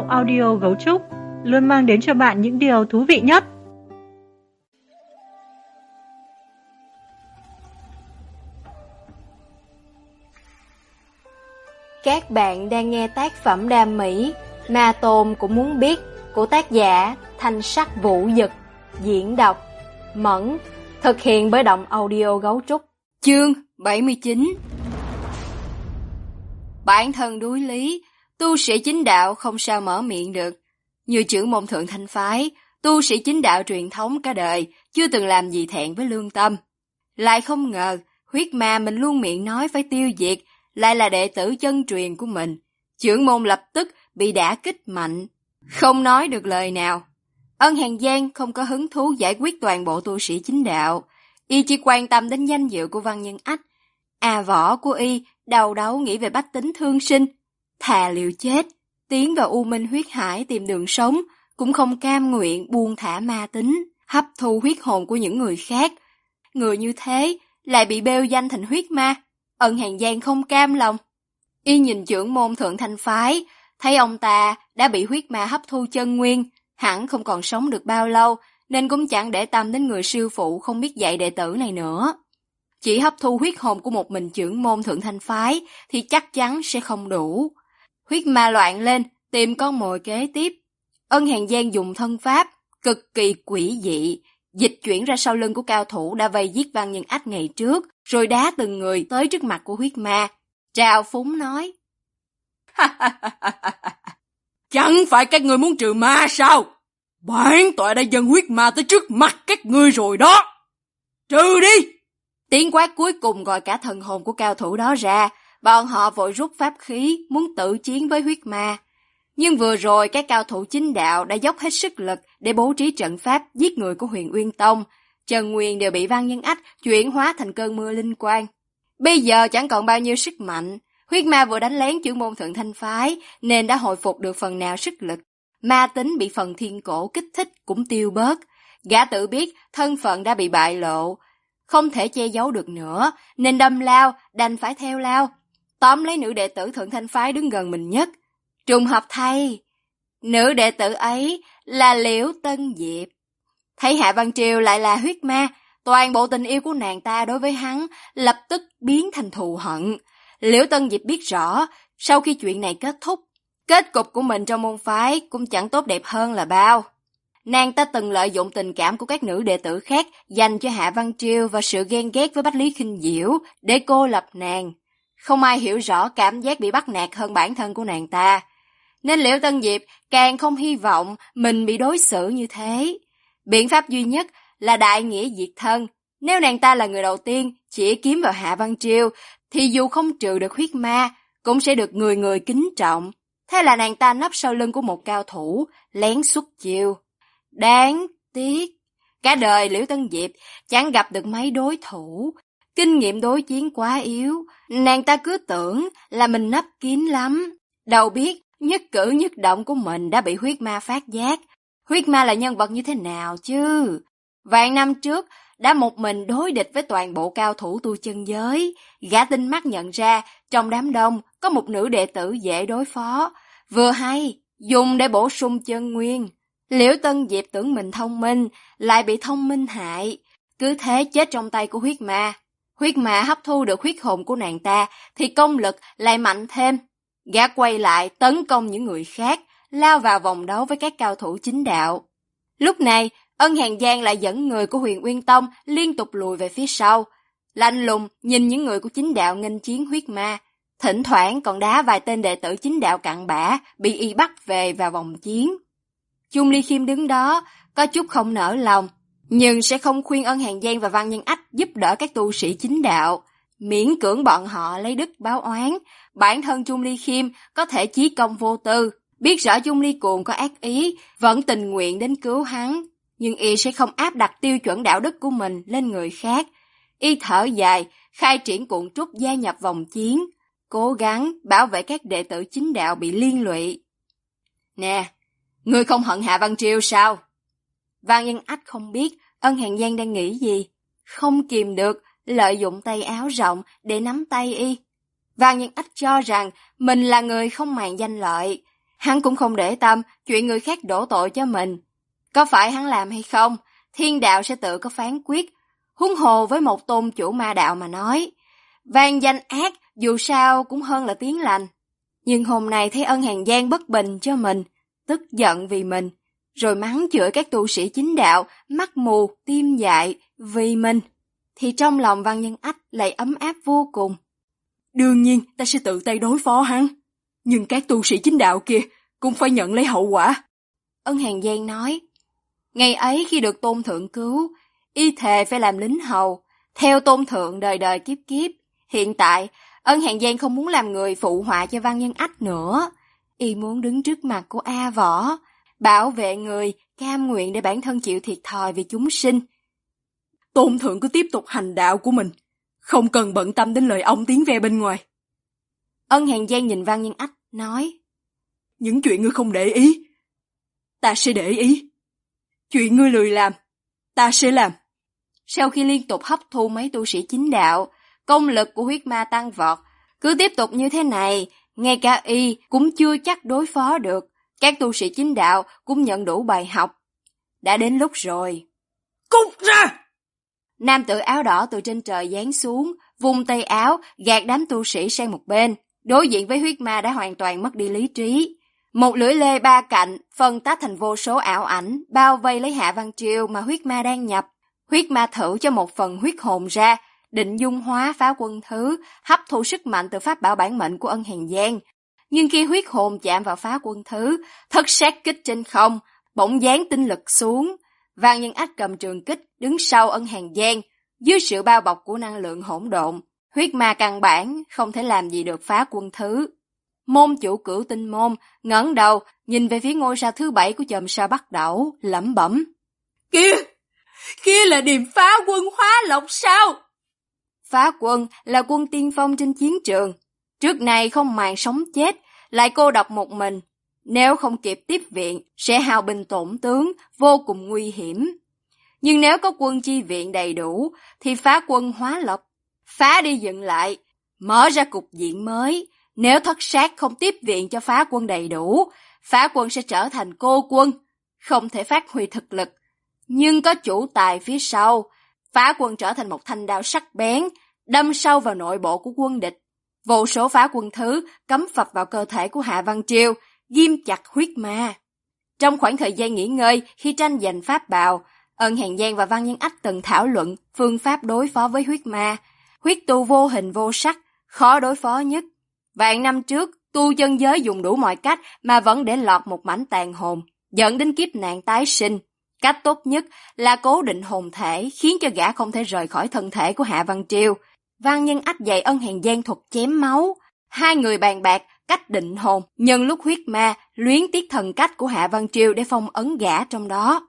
audio Gấu Trúc luôn mang đến cho bạn những điều thú vị nhất. Các bạn đang nghe tác phẩm đam mỹ Ma Tôn Cũng Muốn Biết của tác giả Thanh Sắc Vũ Dực, diễn đọc Mẫn, thực hiện bởi Động Audio Gấu Trúc. Chương 79. Bản thân đuối lý, tu sĩ chính đạo không sao mở miệng được. Như trưởng môn thượng thanh phái, tu sĩ chính đạo truyền thống cả đời chưa từng làm gì thẹn với lương tâm. Lại không ngờ, huyết ma mình luôn miệng nói phải tiêu diệt, lại là đệ tử chân truyền của mình. Trưởng môn lập tức bị đả kích mạnh, không nói được lời nào. Ân Hàn Giang không có hứng thú giải quyết toàn bộ tu sĩ chính đạo, y chỉ quan tâm đến danh dự của Văn Nhân Ách. Võ của y đầu đấu nghĩ về bách tính thương sinh, thà liều chết, tiến vào U Minh huyết hải tìm đường sống, cũng không cam nguyện buông thả ma tính, hấp thu huyết hồn của những người khác. Người như thế lại bị bêu danh thành huyết ma. Ân Hàn Giang không cam lòng. Y nhìn trưởng môn thượng thanh phái, thấy ông ta đã bị huyết ma hấp thu chân nguyên, hẳn không còn sống được bao lâu, nên cũng chẳng để tâm đến người sư phụ không biết dạy đệ tử này nữa. Chỉ hấp thu huyết hồn của một mình trưởng môn thượng thanh phái thì chắc chắn sẽ không đủ. Huyết ma loạn lên, tìm con mồi kế tiếp. Ân Hàn Giang dùng thân pháp cực kỳ quỷ dị, dịch chuyển ra sau lưng của cao thủ đã vây giết Văn Nhân Ách ngày trước, rồi đá từng người tới trước mặt của huyết ma. Trào phúng nói: Chẳng phải các ngươi muốn trừ ma sao? Bản tọa đã dâng huyết ma tới trước mặt các ngươi rồi đó. Trừ đi! Tiếng quát cuối cùng gọi cả thần hồn của cao thủ đó ra. Bọn họ vội rút pháp khí muốn tự chiến với huyết ma. Nhưng vừa rồi các cao thủ chính đạo đã dốc hết sức lực để bố trí trận pháp giết người của Huyền Uyên Tông. Trần Nguyên đều bị Văn Nhân Ách chuyển hóa thành cơn mưa linh quang. Bây giờ chẳng còn bao nhiêu sức mạnh. Huyết ma vừa đánh lén trưởng môn thượng thanh phái nên đã hồi phục được phần nào sức lực. Ma tính bị phần thiên cổ kích thích cũng tiêu bớt. Gã tự biết thân phận đã bị bại lộ, không thể che giấu được nữa, nên đâm lao, đành phải theo lao, tóm lấy nữ đệ tử thượng thanh phái đứng gần mình nhất. Trùng hợp thay, nữ đệ tử ấy là Liễu Tân Diệp. Thấy Hạ Văn Triều lại là huyết ma, toàn bộ tình yêu của nàng ta đối với hắn lập tức biến thành thù hận. Liễu Tân Diệp biết rõ, sau khi chuyện này kết thúc, kết cục của mình trong môn phái cũng chẳng tốt đẹp hơn là bao. Nàng ta từng lợi dụng tình cảm của các nữ đệ tử khác dành cho Hạ Văn Triều và sự ghen ghét với Bách Lý Khinh Diễu để cô lập nàng. Không ai hiểu rõ cảm giác bị bắt nạt hơn bản thân của nàng ta, nên Liễu Tân Diệp càng không hy vọng mình bị đối xử như thế. Biện pháp duy nhất là đại nghĩa diệt thân. Nếu nàng ta là người đầu tiên chỉ kiếm vào Hạ Văn Triều, thì dù không trừ được huyết ma, cũng sẽ được người người kính trọng. Thế là nàng ta nấp sau lưng của một cao thủ, lén xuất chiêu. Đáng tiếc, cả đời Liễu Tân Diệp chẳng gặp được mấy đối thủ, kinh nghiệm đối chiến quá yếu. Nàng ta cứ tưởng là mình nấp kín lắm, đâu biết nhất cử nhất động của mình đã bị huyết ma phát giác. Huyết ma là nhân vật như thế nào chứ? Vạn năm trước đã một mình đối địch với toàn bộ cao thủ tu chân giới. Gã tinh mắt nhận ra trong đám đông có một nữ đệ tử dễ đối phó, vừa hay dùng để bổ sung chân nguyên. Liễu Tân Diệp tưởng mình thông minh, lại bị thông minh hại, cứ thế chết trong tay của huyết ma. Huyết ma hấp thu được huyết hồn của nàng ta thì công lực lại mạnh thêm. Gã quay lại tấn công những người khác, lao vào vòng đấu với các cao thủ chính đạo. Lúc này, Ân Hàn Giang lại dẫn người của Huyền Uyên Tông liên tục lùi về phía sau, lạnh lùng nhìn những người của chính đạo nghênh chiến huyết ma, thỉnh thoảng còn đá vài tên đệ tử chính đạo cặn bã bị y bắt về vào vòng chiến. Chung Ly Khiêm đứng đó có chút không nỡ lòng, nhưng sẽ không khuyên Ân Hàn Giang và Văn Nhân Ách giúp đỡ các tu sĩ chính đạo, miễn cưỡng bọn họ lấy đức báo oán. Bản thân Chung Ly Khiêm có thể chí công vô tư, biết rõ Chung Ly Cuồng có ác ý, vẫn tình nguyện đến cứu hắn, nhưng y sẽ không áp đặt tiêu chuẩn đạo đức của mình lên người khác. Y thở dài, khai triển cuộn trúc gia nhập vòng chiến, cố gắng bảo vệ các đệ tử chính đạo bị liên lụy. Nè, ngươi không hận Hạ Văn Triều sao? Văn Nhân Ách không biết Ân Hàn Giang đang nghĩ gì, không kìm được lợi dụng tay áo rộng để nắm tay y. Văn Nhân Ách cho rằng mình là người không màng danh lợi, Hắn cũng không để tâm chuyện người khác đổ tội cho mình. Có phải hắn làm hay không, thiên đạo sẽ tự có phán quyết. Huống hồ với một tôn chủ ma đạo mà nói, vang danh ác dù sao cũng hơn là tiếng lành. Nhưng hôm nay thấy Ân Hàn Giang bất bình cho mình, tức giận vì mình, rồi mắng chửi các tu sĩ chính đạo, mắt mù, tim dại vì mình, thì trong lòng Văn Nhân Ách lại ấm áp vô cùng. Đương nhiên ta sẽ tự tay đối phó hắn, nhưng các tu sĩ chính đạo kia cũng phải nhận lấy hậu quả. Ân Hàn Giang nói, ngày ấy khi được Tôn Thượng cứu, y thề phải làm lính hầu, theo Tôn Thượng đời đời kiếp kiếp. Hiện tại, Ân Hàn Giang không muốn làm người phụ họa cho Văn Nhân Ách nữa. Y muốn đứng trước mặt của A Võ, bảo vệ người, cam nguyện để bản thân chịu thiệt thòi vì chúng sinh. Tôn Thượng cứ tiếp tục hành đạo của mình, không cần bận tâm đến lời ông tiếng ve bên ngoài. Ân Hàn Giang nhìn Văn Nhân Ách, nói, những chuyện ngươi không để ý, ta sẽ để ý. Chuyện ngươi lười làm, ta sẽ làm. Sau khi liên tục hấp thu mấy tu sĩ chính đạo, công lực của huyết ma tăng vọt. Cứ tiếp tục như thế này, ngay cả y cũng chưa chắc đối phó được. Các tu sĩ chính đạo cũng nhận đủ bài học. Đã đến lúc rồi. Cút ra! Nam tử áo đỏ từ trên trời giáng xuống, vung tay áo, gạt đám tu sĩ sang một bên. Đối diện với huyết ma đã hoàn toàn mất đi lý trí. Một lưỡi lê ba cạnh, phân tách thành vô số ảo ảnh, bao vây lấy Hạ Văn Triều mà huyết ma đang nhập. Huyết ma thử cho một phần huyết hồn ra, định dung hóa Phá Quân Thứ, hấp thu sức mạnh từ pháp bảo bản mệnh của Ân Hàn Giang. Nhưng khi huyết hồn chạm vào Phá Quân Thứ, thất sát kích trên không, bỗng giáng tinh lực xuống. Văn Nhân Ách cầm trường kích, đứng sau Ân Hàn Giang, dưới sự bao bọc của năng lượng hỗn độn. Huyết ma căn bản không thể làm gì được Phá Quân Thứ. Môn chủ Cửu Tinh Môn ngẩng đầu, nhìn về phía ngôi sao thứ 7 của chòm sao Bắc Đẩu, lẩm bẩm. Kia là Điềm Phá Quân Hóa Lộc sao? Phá Quân là quân tiên phong trên chiến trường. Trước này không màng sống chết, lại cô độc một mình. Nếu không kịp tiếp viện, sẽ hao binh tổn tướng, vô cùng nguy hiểm. Nhưng nếu có quân chi viện đầy đủ, thì Phá Quân Hóa Lộc, phá đi dựng lại, mở ra cục diện mới. Nếu thất sát không tiếp viện cho Phá Quân đầy đủ, Phá Quân sẽ trở thành cô quân, không thể phát huy thực lực. Nhưng có chủ tài phía sau, Phá Quân trở thành một thanh đao sắc bén, đâm sâu vào nội bộ của quân địch. Vô số Phá Quân Thứ cắm phập vào cơ thể của Hạ Văn Triều, ghim chặt huyết ma. Trong khoảng thời gian nghỉ ngơi khi tranh giành pháp bào, Ân Hàn Giang và Văn Nhân Ách từng thảo luận phương pháp đối phó với huyết ma. Huyết tu vô hình vô sắc, khó đối phó nhất. Vạn năm trước, tu chân giới dùng đủ mọi cách mà vẫn để lọt một mảnh tàn hồn, dẫn đến kiếp nạn tái sinh. Cách tốt nhất là cố định hồn thể, khiến cho gã không thể rời khỏi thân thể của Hạ Văn Triều. Văn Nhân Ách dạy Ân Hàn Giang thuật chém máu. Hai người bàn bạc cách định hồn, nhân lúc huyết ma luyến tiếc thần cách của Hạ Văn Triều để phong ấn gã trong đó.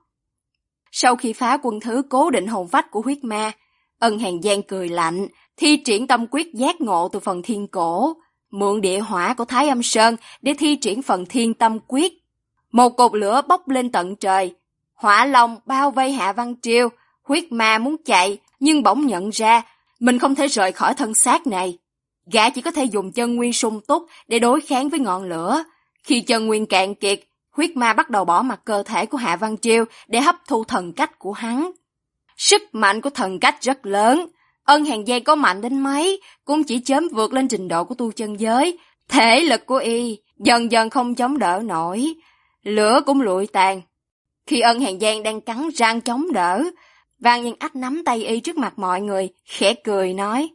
Sau khi Phá Quân Thứ cố định hồn phách của huyết ma, Ân Hàn Giang cười lạnh, thi triển tâm quyết giác ngộ từ phần thiên cổ, mượn địa hỏa của Thái Âm Sơn để thi triển phần thiên tâm quyết. Một cột lửa bốc lên tận trời, hỏa long bao vây Hạ Văn Triều. Huyết ma muốn chạy, nhưng bỗng nhận ra mình không thể rời khỏi thân xác này. Gã chỉ có thể dùng chân nguyên sung túc để đối kháng với ngọn lửa. Khi chân nguyên cạn kiệt, huyết ma bắt đầu bỏ mặc cơ thể của Hạ Văn Triều để hấp thu thần cách của hắn. Sức mạnh của thần cách rất lớn. Ân Hàn Giang có mạnh đến mấy, cũng chỉ chớm vượt lên trình độ của tu chân giới. Thể lực của y dần dần không chống đỡ nổi, lửa cũng lụi tàn. Khi Ân Hàn Giang đang cắn răng chống đỡ, Văn Nhân Ách nắm tay y trước mặt mọi người, khẽ cười nói.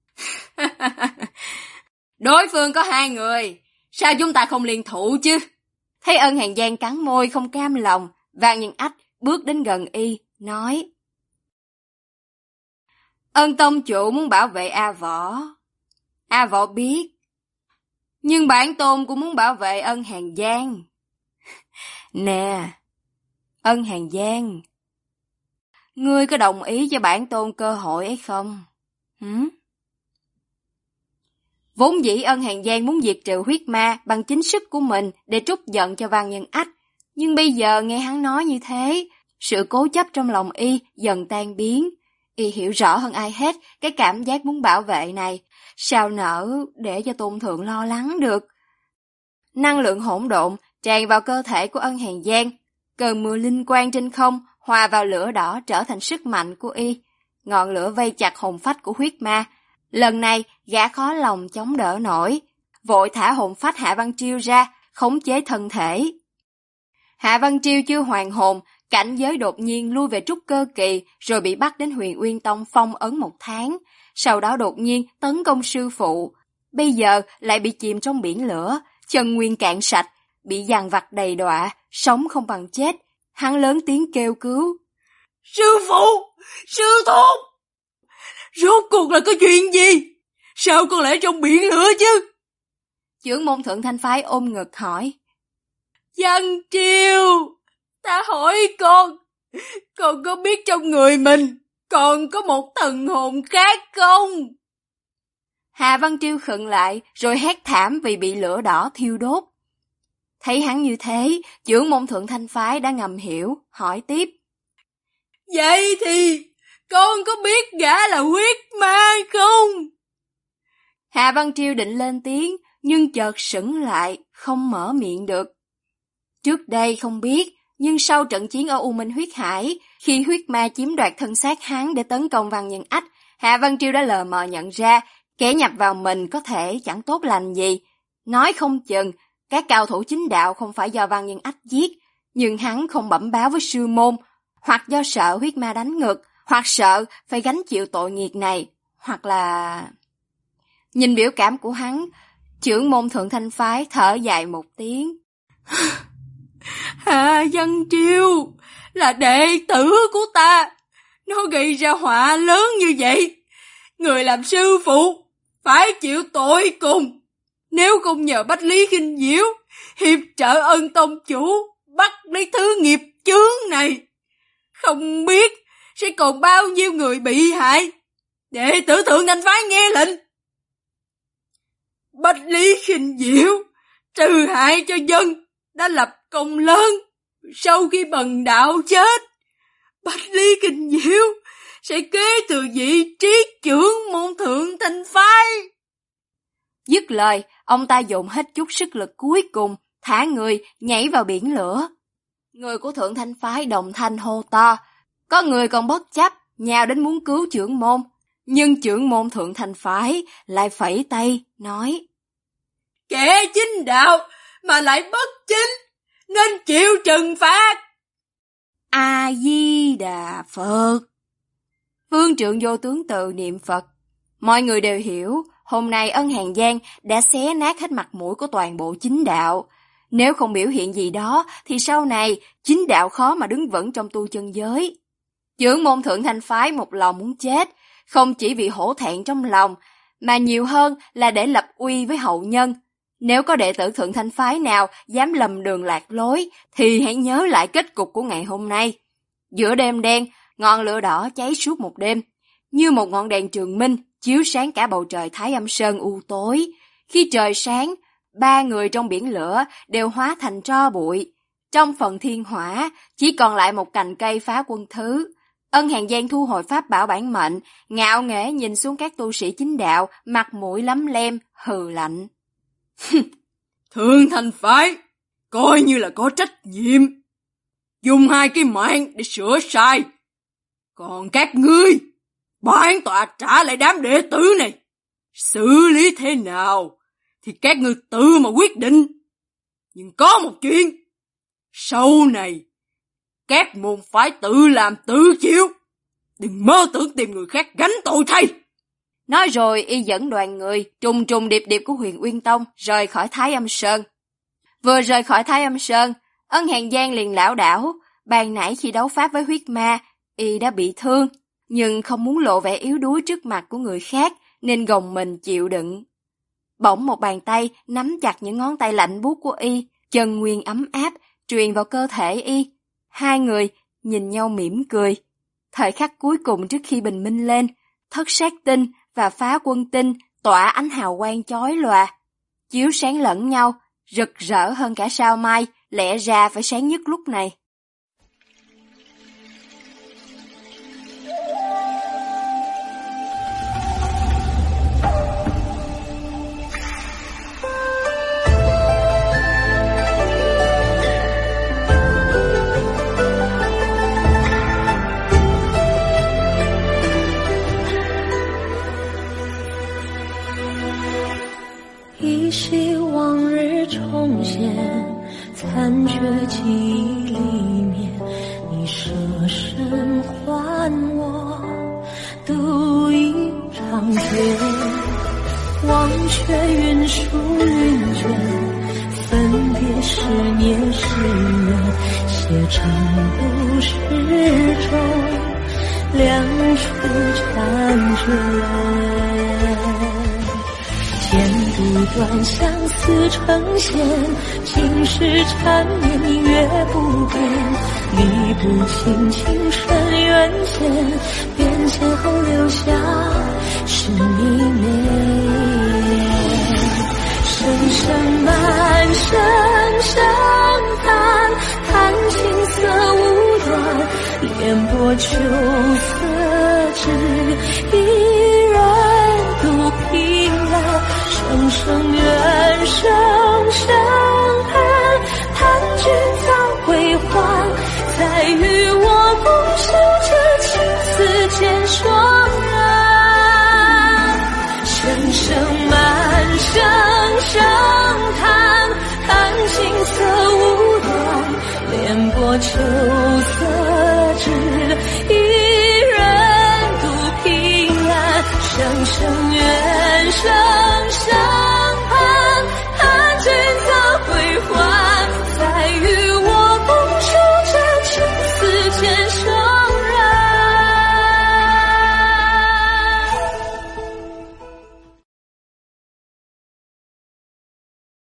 Đối phương có 2 người, sao chúng ta không liên thủ chứ? Thấy Ân Hàn Giang cắn môi không cam lòng, Văn Nhân Ách bước đến gần y, nói. Ân tông chủ muốn bảo vệ A Võ. A Võ biết. Nhưng bản tôn cũng muốn bảo vệ Ân Hàn Giang. Nè, Ân Hàn Giang, ngươi có đồng ý cho bản tôn cơ hội ấy không? Vốn dĩ Ân Hàn Giang muốn diệt trừ huyết ma bằng chính sức của mình để trút giận cho Văn Nhân Ách. Nhưng bây giờ nghe hắn nói như thế, sự cố chấp trong lòng y dần tan biến. Y hiểu rõ hơn ai hết cái cảm giác muốn bảo vệ này, sao nỡ để cho Tôn Thượng lo lắng được. Năng lượng hỗn độn tràn vào cơ thể của Ân Hàn Giang. Cơn mưa linh quang trên không hòa vào lửa đỏ trở thành sức mạnh của y. Ngọn lửa vây chặt hồn phách của huyết ma. Lần này gã khó lòng chống đỡ nổi, vội thả hồn phách Hạ Văn Triêu ra, khống chế thân thể. Hạ Văn Triêu chưa hoàn hồn, cảnh giới đột nhiên lui về trúc cơ kỳ, rồi bị bắt đến Huyền Uyên Tông phong ấn 1 tháng. Sau đó đột nhiên tấn công sư phụ. Bây giờ lại bị chìm trong biển lửa, chân nguyên cạn sạch, bị dằn vặt đầy đọa, sống không bằng chết. Hắn lớn tiếng kêu cứu. Sư phụ! Sư thúc! Rốt cuộc là có chuyện gì? Sao con lại trong biển lửa chứ? Chưởng môn Thượng Thanh Phái ôm ngực hỏi. Văn Triêu! Ta hỏi con có biết trong người mình còn có một thần hồn khác không? Hạ Văn Triêu khựng lại, rồi hét thảm vì bị lửa đỏ thiêu đốt. Thấy hắn như thế, chưởng môn Thượng Thanh Phái đã ngầm hiểu, hỏi tiếp. Vậy thì con có biết gã là huyết ma không? Hạ Văn Triêu định lên tiếng, nhưng chợt sững lại, không mở miệng được. Trước đây không biết, nhưng sau trận chiến ở U Minh Huyết Hải, khi huyết ma chiếm đoạt thân xác hắn để tấn công Văn Nhân Ách, Hạ Văn Triêu đã lờ mờ nhận ra, kẻ nhập vào mình có thể chẳng tốt lành gì. Nói không chừng, các cao thủ chính đạo không phải do Văn Nhân Ách giết, nhưng hắn không bẩm báo với sư môn, hoặc do sợ huyết ma đánh ngược, hoặc sợ phải gánh chịu tội nghiệp này, hoặc là... Nhìn biểu cảm của hắn, chưởng môn Thượng Thanh Phái thở dài một tiếng. Hạ Văn Triêu là đệ tử của ta, nó gây ra họa lớn như vậy. Người làm sư phụ phải chịu tội cùng. Nếu không nhờ Bách Lý Khinh Diễu hiệp trợ Ân tông chủ bắt lấy thứ nghiệp chướng này, không biết sẽ còn bao nhiêu người bị hại. Đệ tử Thượng Thanh Phái nghe lệnh. Bách Lý Khinh Diễu trừ hại cho dân đã lập công lớn. Sau khi bần đạo chết, Bách Lý Khinh Diễu sẽ kế thừa vị trí chưởng môn Thượng Thanh Phái. Dứt lời, ông ta dùng hết chút sức lực cuối cùng, thả người nhảy vào biển lửa. Người của Thượng Thanh Phái đồng thanh hô to, có người còn bất chấp nhào đến muốn cứu chưởng môn, nhưng chưởng môn Thượng Thanh Phái lại phẩy tay nói: kẻ chính đạo mà lại bất chính nên chịu trừng phạt. A Di Đà Phật. Phương Trượng Vô Tướng Tự niệm Phật. Mọi người đều hiểu, hôm nay Ân Hàn Giang đã xé nát hết mặt mũi của toàn bộ chính đạo. Nếu không biểu hiện gì đó, thì sau này chính đạo khó mà đứng vững trong tu chân giới. Chưởng môn Thượng Thanh Phái một lòng muốn chết, không chỉ vì hổ thẹn trong lòng, mà nhiều hơn là để lập uy với hậu nhân. Nếu có đệ tử Thượng Thanh Phái nào dám lầm đường lạc lối, thì hãy nhớ lại kết cục của ngày hôm nay. Giữa đêm đen, ngọn lửa đỏ cháy suốt một đêm, như một ngọn đèn trường minh chiếu sáng cả bầu trời Thái Âm Sơn u tối. Khi trời sáng, 3 người trong biển lửa đều hóa thành tro bụi. Trong phần thiên hỏa, chỉ còn lại một cành cây Phá Quân Thứ. Ân Hàn Giang thu hồi pháp bảo bản mệnh, ngạo nghễ nhìn xuống các tu sĩ chính đạo, mặt mũi lấm lem, hừ lạnh. Thượng Thanh Phái coi như là có trách nhiệm, dùng 2 cái mạng để sửa sai. Còn các ngươi, bản tọa trả lại đám đệ tử này. Xử lý thế nào thì các ngươi tự mà quyết định. Nhưng có một chuyện, sau này các môn phái tự làm tự chịu, đừng mơ tưởng tìm người khác gánh tội thay. Nói rồi y dẫn đoàn người trùng trùng điệp điệp của Huyền Uyên Tông rời khỏi Thái Âm Sơn. Vừa rời khỏi Thái Âm Sơn, Ân Hàn Giang liền lảo đảo. Ban nãy khi đấu pháp với huyết ma, y đã bị thương, nhưng không muốn lộ vẻ yếu đuối trước mặt của người khác, nên gồng mình chịu đựng. Bỗng một bàn tay nắm chặt những ngón tay lạnh buốt của y, chân nguyên ấm áp truyền vào cơ thể y. Hai người nhìn nhau mỉm cười. Thời khắc cuối cùng trước khi bình minh lên, Thất Sát Tinh và Phá Quân Tinh tỏa ánh hào quang chói lòa, chiếu sáng lẫn nhau, rực rỡ hơn cả sao mai, lẽ ra phải sáng nhất lúc này. 依稀往日重现，残缺记忆里面，你舍身还我独一长剑。忘却云舒云卷，分别是孽是缘，写成故事中两处缠卷。剪不断，相思成线，情是缠绵，明月不变。理不清情深缘浅，变迁后留下是你美。声声满声声叹，叹青涩无端，莲波秋色只一人独凭栏。声声怨，声声恨，叹君早归还，再与我共守这青丝渐霜染。声声满，声声叹，叹青涩无端，莲波秋